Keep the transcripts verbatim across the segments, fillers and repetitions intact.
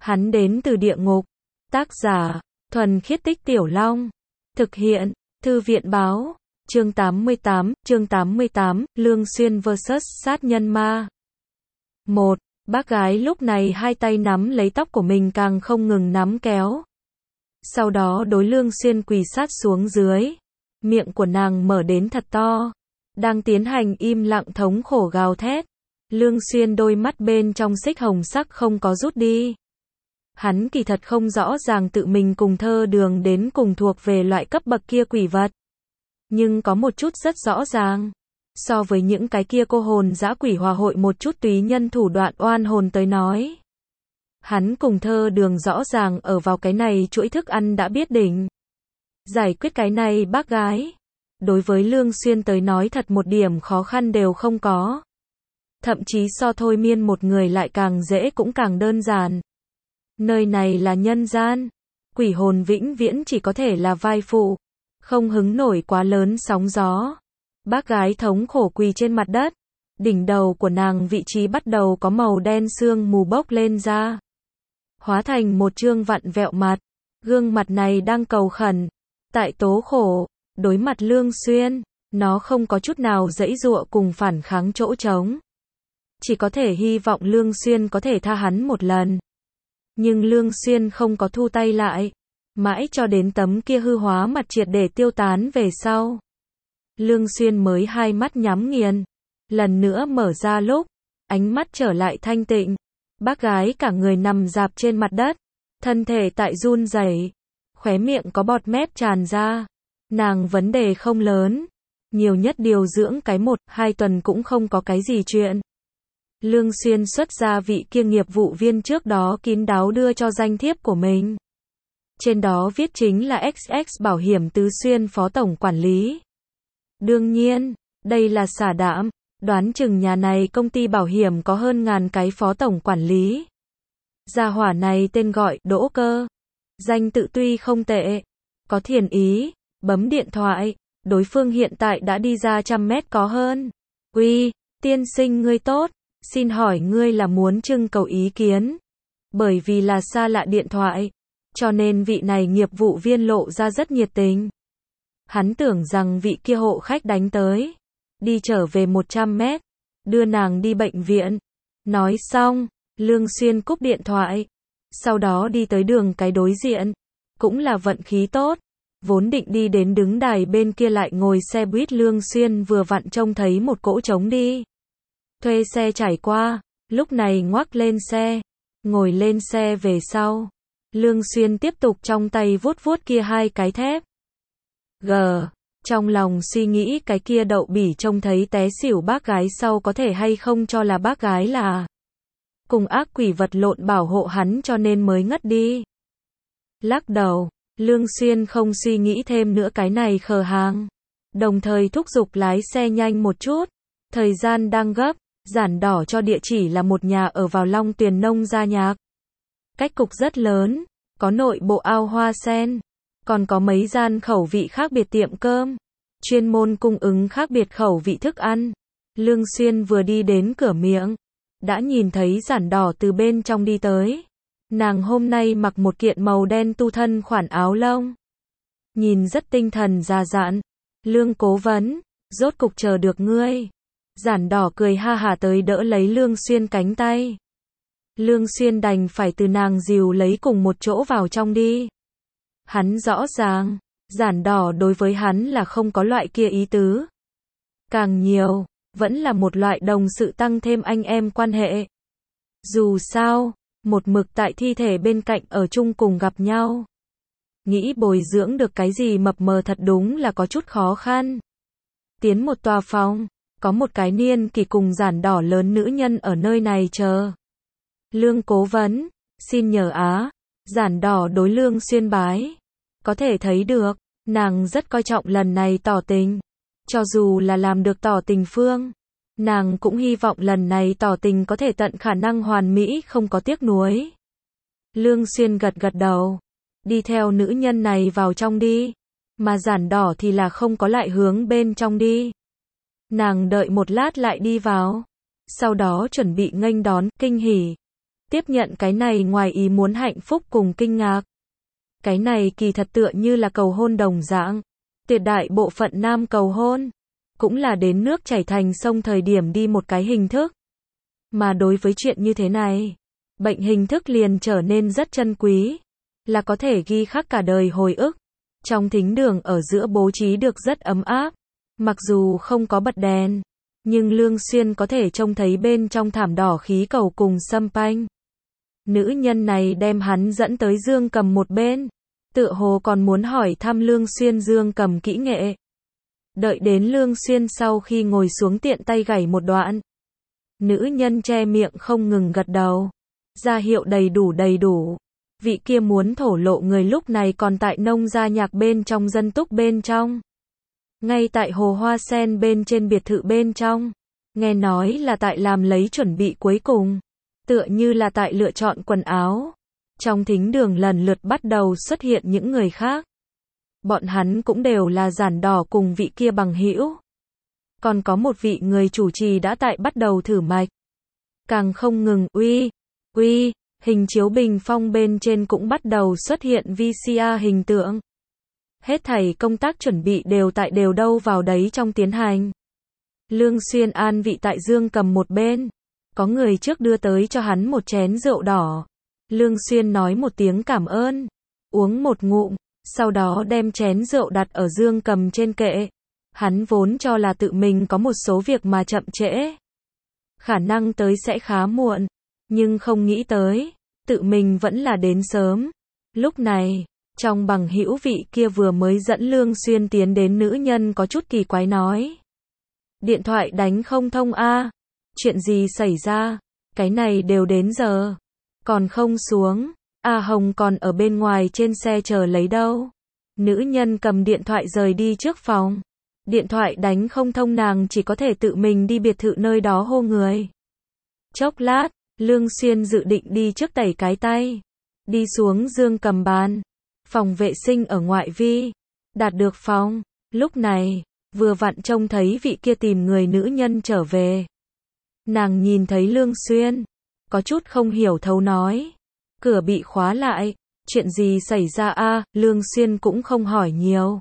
Hắn đến từ địa ngục. Tác giả, Thuần Khiết Tích Tiểu Long. Thực hiện, Thư viện báo. Chương tám mươi tám, chương tám mươi tám, Lương Xuyên versus sát nhân ma. một. Bác gái lúc này hai tay nắm lấy tóc của mình càng không ngừng nắm kéo. Sau đó đối Lương Xuyên quỳ sát xuống dưới. Miệng của nàng mở đến thật to. Đang tiến hành im lặng thống khổ gào thét. Lương Xuyên đôi mắt bên trong xích hồng sắc không có rút đi. Hắn kỳ thật không rõ ràng tự mình cùng Thơ Đường đến cùng thuộc về loại cấp bậc kia quỷ vật. Nhưng có một chút rất rõ ràng. So với những cái kia cô hồn dã quỷ hòa hội một chút túy nhân thủ đoạn oan hồn tới nói. Hắn cùng Thơ Đường rõ ràng ở vào cái này chuỗi thức ăn đã biết đỉnh. Giải quyết cái này bác gái. Đối với Lương Xuyên tới nói thật một điểm khó khăn đều không có. Thậm chí so thôi miên một người lại càng dễ cũng càng đơn giản. Nơi này là nhân gian. Quỷ hồn vĩnh viễn chỉ có thể là vai phụ. Không hứng nổi quá lớn sóng gió. Bác gái thống khổ quỳ trên mặt đất. Đỉnh đầu của nàng vị trí bắt đầu có màu đen sương mù bốc lên ra. Hóa thành một trương vặn vẹo mặt. Gương mặt này đang cầu khẩn. Tại tố khổ. Đối mặt Lương Xuyên. Nó không có chút nào dãy dụa cùng phản kháng chỗ trống. Chỉ có thể hy vọng Lương Xuyên có thể tha hắn một lần. Nhưng Lương Xuyên không có thu tay lại. Mãi cho đến tấm kia hư hóa mặt triệt để tiêu tán về sau. Lương Xuyên mới hai mắt nhắm nghiền. Lần nữa mở ra lúc. Ánh mắt trở lại thanh tịnh. Bác gái cả người nằm dạp trên mặt đất. Thân thể tại run rẩy. Khóe miệng có bọt mép tràn ra. Nàng vấn đề không lớn. Nhiều nhất điều dưỡng cái một, hai tuần cũng không có cái gì chuyện. Lương Xuyên xuất ra vị kia nghiệp vụ viên trước đó kín đáo đưa cho danh thiếp của mình. Trên đó viết chính là ích ích Bảo hiểm Tứ Xuyên Phó Tổng Quản lý. Đương nhiên, đây là xả đạm, đoán chừng nhà này công ty bảo hiểm có hơn ngàn cái Phó Tổng Quản lý. Gia hỏa này tên gọi Đỗ Cơ. Danh tự tuy không tệ, có thiện ý, bấm điện thoại, đối phương hiện tại đã đi ra trăm mét có hơn. Uy, tiên sinh ngươi tốt. Xin hỏi ngươi là muốn trưng cầu ý kiến. Bởi vì là xa lạ điện thoại. Cho nên vị này nghiệp vụ viên lộ ra rất nhiệt tình. Hắn tưởng rằng vị kia hộ khách đánh tới. Đi trở về một trăm mét. Đưa nàng đi bệnh viện. Nói xong, Lương Xuyên cúp điện thoại. Sau đó đi tới đường cái đối diện. Cũng là vận khí tốt. Vốn định đi đến đứng đài bên kia lại ngồi xe buýt Lương Xuyên vừa vặn trông thấy một cỗ trống đi. Thuê xe trải qua, lúc này ngoắc lên xe, ngồi lên xe về sau. Lương Xuyên tiếp tục trong tay vuốt vuốt kia hai cái thép. Gờ, trong lòng suy nghĩ cái kia đậu bỉ trông thấy té xỉu bác gái sau có thể hay không cho là bác gái là cùng ác quỷ vật lộn bảo hộ hắn cho nên mới ngất đi. Lắc đầu, Lương Xuyên không suy nghĩ thêm nữa cái này khờ hàng. Đồng thời thúc giục lái xe nhanh một chút. Thời gian đang gấp. Giản đỏ cho địa chỉ là một nhà ở vào Long Tuyền Nông Gia Nhạc. Cách cục rất lớn, có nội bộ ao hoa sen, còn có mấy gian khẩu vị khác biệt tiệm cơm, chuyên môn cung ứng khác biệt khẩu vị thức ăn. Lương Xuyên vừa đi đến cửa miệng, đã nhìn thấy Giản đỏ từ bên trong đi tới. Nàng hôm nay mặc một kiện màu đen tu thân khoản áo lông. Nhìn rất tinh thần già dặn. Lương cố vấn, rốt cục chờ được ngươi. Giản đỏ cười ha hả tới đỡ lấy Lương Xuyên cánh tay. Lương Xuyên đành phải từ nàng dìu lấy cùng một chỗ vào trong đi. Hắn rõ ràng, Giản đỏ đối với hắn là không có loại kia ý tứ. Càng nhiều, vẫn là một loại đồng sự tăng thêm anh em quan hệ. Dù sao, một mực tại thi thể bên cạnh ở chung cùng gặp nhau. Nghĩ bồi dưỡng được cái gì mập mờ thật đúng là có chút khó khăn. Tiến một tòa phòng. Có một cái niên kỳ cùng Giản đỏ lớn nữ nhân ở nơi này chờ. Lương cố vấn, xin nhờ á. Giản đỏ đối Lương Xuyên bái. Có thể thấy được, nàng rất coi trọng lần này tỏ tình. Cho dù là làm được tỏ tình phương, nàng cũng hy vọng lần này tỏ tình có thể tận khả năng hoàn mỹ không có tiếc nuối. Lương Xuyên gật gật đầu. Đi theo nữ nhân này vào trong đi. Mà Giản đỏ thì là không có lại hướng bên trong đi. Nàng đợi một lát lại đi vào. Sau đó chuẩn bị nghênh đón, kinh hỉ. Tiếp nhận cái này ngoài ý muốn hạnh phúc cùng kinh ngạc. Cái này kỳ thật tựa như là cầu hôn đồng dạng. Tuyệt đại bộ phận nam cầu hôn, cũng là đến nước chảy thành sông thời điểm đi một cái hình thức. Mà đối với chuyện như thế này, bệnh hình thức liền trở nên rất chân quý, là có thể ghi khắc cả đời hồi ức. Trong thính đường ở giữa bố trí được rất ấm áp, mặc dù không có bật đèn, nhưng Lương Xuyên có thể trông thấy bên trong thảm đỏ khí cầu cùng sâm panh. Nữ nhân này đem hắn dẫn tới Dương Cầm một bên, tựa hồ còn muốn hỏi thăm Lương Xuyên Dương Cầm kỹ nghệ. Đợi đến Lương Xuyên sau khi ngồi xuống tiện tay gảy một đoạn. Nữ nhân che miệng không ngừng gật đầu, ra hiệu đầy đủ đầy đủ. Vị kia muốn thổ lộ người lúc này còn tại nông gia nhạc bên trong dân túc bên trong. Ngay tại hồ hoa sen bên trên biệt thự bên trong. Nghe nói là tại làm lấy chuẩn bị cuối cùng. Tựa như là tại lựa chọn quần áo. Trong thính đường lần lượt bắt đầu xuất hiện những người khác. Bọn hắn cũng đều là giản đỏ cùng vị kia bằng hữu. Còn có một vị người chủ trì đã tại bắt đầu thử mạch. Càng không ngừng uy, uy, hình chiếu bình phong bên trên cũng bắt đầu xuất hiện vê xê rờ hình tượng. Hết thảy công tác chuẩn bị đều tại đều đâu vào đấy trong tiến hành. Lương Xuyên an vị tại Dương Cầm một bên. Có người trước đưa tới cho hắn một chén rượu đỏ. Lương Xuyên nói một tiếng cảm ơn. Uống một ngụm. Sau đó đem chén rượu đặt ở Dương Cầm trên kệ. Hắn vốn cho là tự mình có một số việc mà chậm trễ. Khả năng tới sẽ khá muộn. Nhưng không nghĩ tới. Tự mình vẫn là đến sớm. Lúc này, trong bằng hữu vị kia vừa mới dẫn Lương Xuyên tiến đến nữ nhân có chút kỳ quái nói. Điện thoại đánh không thông a à? Chuyện gì xảy ra? Cái này đều đến giờ. Còn không xuống. A Hồng còn ở bên ngoài trên xe chờ lấy đâu. Nữ nhân cầm điện thoại rời đi trước phòng. Điện thoại đánh không thông nàng chỉ có thể tự mình đi biệt thự nơi đó hô người. Chốc lát, Lương Xuyên dự định đi trước tẩy cái tay. Đi xuống Dương Cầm bàn. Phòng vệ sinh ở ngoại vi. Đạt được phòng. Lúc này, vừa vặn trông thấy vị kia tìm người nữ nhân trở về. Nàng nhìn thấy Lương Xuyên. Có chút không hiểu thấu nói. Cửa bị khóa lại. Chuyện gì xảy ra a à? Lương Xuyên cũng không hỏi nhiều.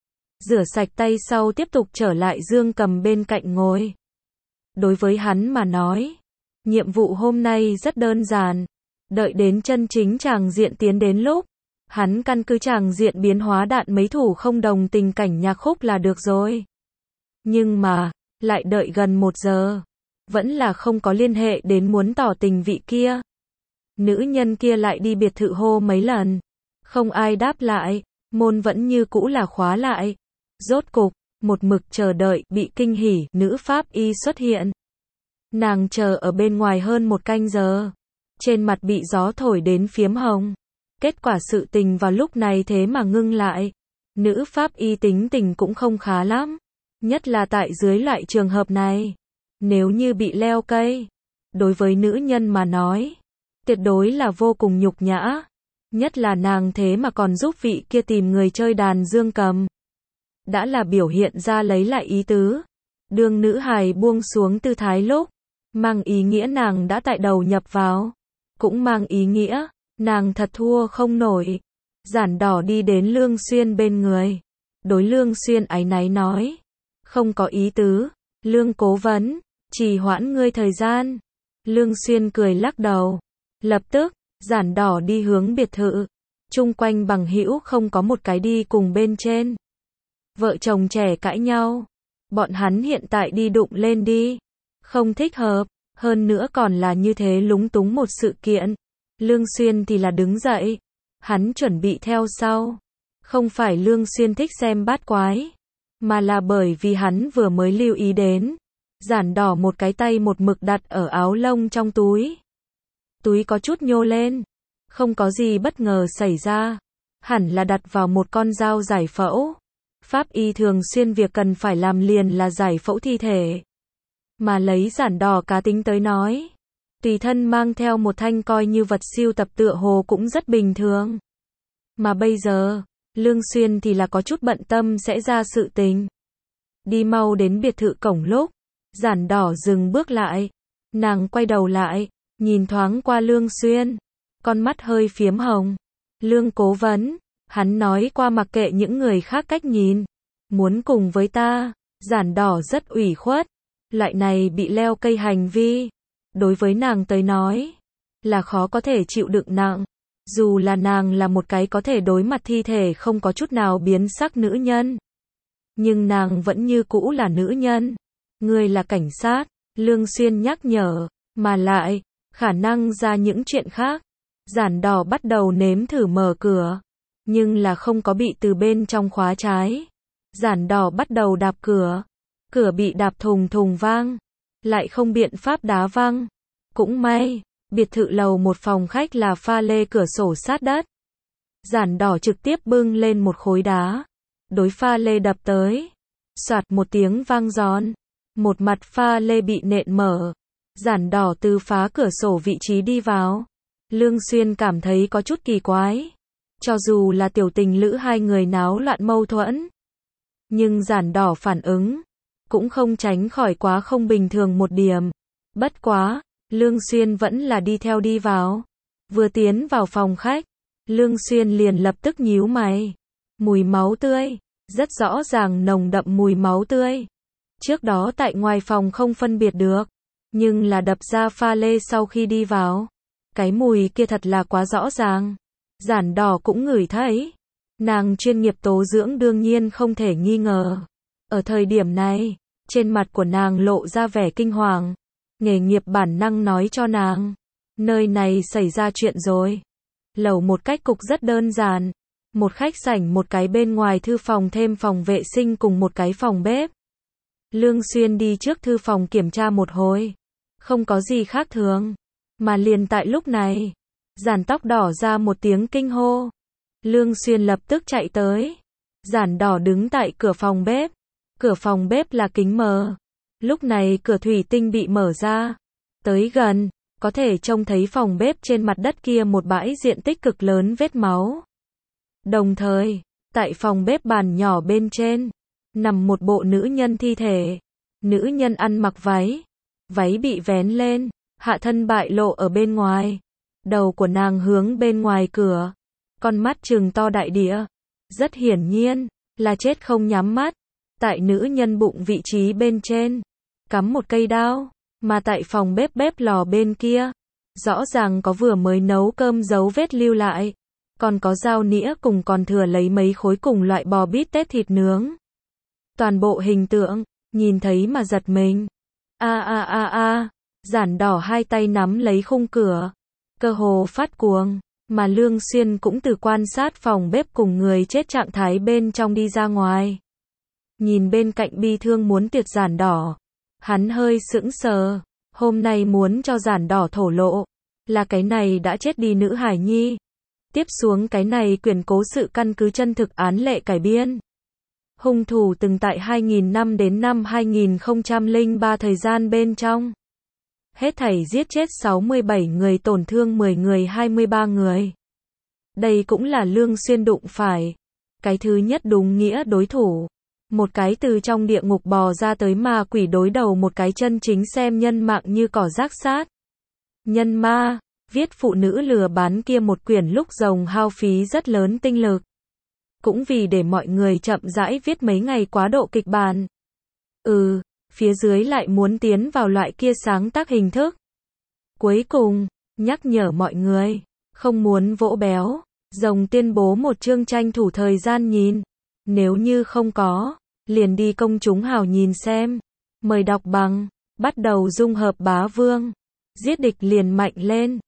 Rửa sạch tay sau tiếp tục trở lại Dương Cầm bên cạnh ngồi. Đối với hắn mà nói, nhiệm vụ hôm nay rất đơn giản. Đợi đến chân chính tràng diện tiến đến lúc, hắn căn cứ tràng diện biến hóa đạn mấy thủ không đồng tình cảnh nhạc khúc là được rồi. Nhưng mà, lại đợi gần một giờ, vẫn là không có liên hệ đến muốn tỏ tình vị kia. Nữ nhân kia lại đi biệt thự hô mấy lần, không ai đáp lại, môn vẫn như cũ là khóa lại. Rốt cục, một mực chờ đợi, bị kinh hỉ, nữ pháp y xuất hiện. Nàng chờ ở bên ngoài hơn một canh giờ, trên mặt bị gió thổi đến phiếm hồng. Kết quả sự tình vào lúc này thế mà ngưng lại. Nữ pháp y tính tình cũng không khá lắm, nhất là tại dưới loại trường hợp này. Nếu như bị leo cây, đối với nữ nhân mà nói, tuyệt đối là vô cùng nhục nhã. Nhất là nàng thế mà còn giúp vị kia tìm người chơi đàn Dương Cầm. Đã là biểu hiện ra lấy lại ý tứ. Đường nữ hài buông xuống tư thái lúc, mang ý nghĩa nàng đã tại đầu nhập vào. Cũng mang ý nghĩa, nàng thật thua không nổi. Giản đỏ đi đến Lương Xuyên bên người. Đối Lương Xuyên áy náy nói. Không có ý tứ. Lương cố vấn, trì hoãn ngươi thời gian. Lương Xuyên cười lắc đầu. Lập tức, giản đỏ đi hướng biệt thự. Chung quanh bằng hữu không có một cái đi cùng bên trên. Vợ chồng trẻ cãi nhau. Bọn hắn hiện tại đi đụng lên đi. Không thích hợp. Hơn nữa còn là như thế lúng túng một sự kiện. Lương Xuyên thì là đứng dậy. Hắn chuẩn bị theo sau. Không phải Lương Xuyên thích xem bát quái, mà là bởi vì hắn vừa mới lưu ý đến. Giản đỏ một cái tay một mực đặt ở áo lông trong túi. Túi có chút nhô lên. Không có gì bất ngờ xảy ra. Hẳn là đặt vào một con dao giải phẫu. Pháp y thường xuyên việc cần phải làm liền là giải phẫu thi thể. Mà lấy giản đỏ cá tính tới nói, tùy thân mang theo một thanh coi như vật sưu tập tựa hồ cũng rất bình thường. Mà bây giờ, Lương Xuyên thì là có chút bận tâm sẽ ra sự tình. Đi mau đến biệt thự cổng lúc, giản đỏ dừng bước lại. Nàng quay đầu lại, nhìn thoáng qua Lương Xuyên, con mắt hơi phiếm hồng. Lương cố vấn, hắn nói qua mặc kệ những người khác cách nhìn, muốn cùng với ta. Giản Đỏ rất ủy khuất, loại này bị leo cây hành vi, đối với nàng tới nói, là khó có thể chịu đựng nặng. Dù là nàng là một cái có thể đối mặt thi thể không có chút nào biến sắc nữ nhân, nhưng nàng vẫn như cũ là nữ nhân. Ngươi là cảnh sát, Lương Xuyên nhắc nhở, mà lại, khả năng ra những chuyện khác. Giản Đỏ bắt đầu nếm thử mở cửa, nhưng là không có bị từ bên trong khóa trái. Giản Đỏ bắt đầu đạp cửa, cửa bị đạp thùng thùng vang, lại không biện pháp đá văng. Cũng may, biệt thự lầu một phòng khách là pha lê cửa sổ sát đất. Giản Đỏ trực tiếp bưng lên một khối đá, đối pha lê đập tới. Soạt một tiếng vang giòn, một mặt pha lê bị nện mở. Giản Đỏ từ phá cửa sổ vị trí đi vào. Lương Xuyên cảm thấy có chút kỳ quái. Cho dù là tiểu tình lữ hai người náo loạn mâu thuẫn, nhưng Giản Đỏ phản ứng cũng không tránh khỏi quá không bình thường một điểm. Bất quá, Lương Xuyên vẫn là đi theo đi vào. Vừa tiến vào phòng khách, Lương Xuyên liền lập tức nhíu mày. Mùi máu tươi, rất rõ ràng nồng đậm mùi máu tươi. Trước đó tại ngoài phòng không phân biệt được, nhưng là đập ra pha lê sau khi đi vào, cái mùi kia thật là quá rõ ràng. Giản Đỏ cũng ngửi thấy. Nàng chuyên nghiệp tố dưỡng đương nhiên không thể nghi ngờ. Ở thời điểm này, trên mặt của nàng lộ ra vẻ kinh hoàng. Nghề nghiệp bản năng nói cho nàng, nơi này xảy ra chuyện rồi. Lầu một cách cục rất đơn giản. Một khách sảnh, một cái bên ngoài thư phòng thêm phòng vệ sinh cùng một cái phòng bếp. Lương Xuyên đi trước thư phòng kiểm tra một hồi. Không có gì khác thường. Mà liền tại lúc này, Giản Tóc Đỏ ra một tiếng kinh hô. Lương Xuyên lập tức chạy tới. Giản Đỏ đứng tại cửa phòng bếp. Cửa phòng bếp là kính mờ. Lúc này cửa thủy tinh bị mở ra. Tới gần, có thể trông thấy phòng bếp trên mặt đất kia một bãi diện tích cực lớn vết máu. Đồng thời, tại phòng bếp bàn nhỏ bên trên, nằm một bộ nữ nhân thi thể. Nữ nhân ăn mặc váy. Váy bị vén lên, hạ thân bại lộ ở bên ngoài. Đầu của nàng hướng bên ngoài cửa. Con mắt trừng to đại địa. Rất hiển nhiên, là chết không nhắm mắt. Tại nữ nhân bụng vị trí bên trên, cắm một cây đao. Mà tại phòng bếp bếp lò bên kia, rõ ràng có vừa mới nấu cơm dấu vết lưu lại. Còn có dao nĩa cùng còn thừa lấy mấy khối cùng loại bò bít tết thịt nướng. Toàn bộ hình tượng, nhìn thấy mà giật mình. A a a a, Giản Đỏ hai tay nắm lấy khung cửa, cơ hồ phát cuồng, mà Lương Xuyên cũng từ quan sát phòng bếp cùng người chết trạng thái bên trong đi ra ngoài. Nhìn bên cạnh bi thương muốn tuyệt Giản Đỏ, hắn hơi sững sờ, hôm nay muốn cho Giản Đỏ thổ lộ, là cái này đã chết đi nữ hải nhi. Tiếp xuống cái này quyển cố sự căn cứ chân thực án lệ cải biên. Hung thủ từng tại hai nghìn năm đến năm hai nghìn không trăm lẻ ba thời gian bên trong. Hết thảy giết chết sáu mươi bảy người, tổn thương mười người, hai mươi ba người. Đây cũng là Lương Xuyên đụng phải cái thứ nhất đúng nghĩa đối thủ. Một cái từ trong địa ngục bò ra tới ma quỷ đối đầu một cái chân chính xem nhân mạng như cỏ rác sát. Nhân ma, viết phụ nữ lừa bán kia một quyển lúc rồng hao phí rất lớn tinh lực. Cũng vì để mọi người chậm rãi viết mấy ngày quá độ kịch bản. Ừ, phía dưới lại muốn tiến vào loại kia sáng tác hình thức. Cuối cùng, nhắc nhở mọi người, không muốn vỗ béo, rồng tuyên bố một chương tranh thủ thời gian nhìn. Nếu như không có, liền đi công chúng hào nhìn xem. Mời đọc bằng, bắt đầu dung hợp bá vương. Giết địch liền mạnh lên.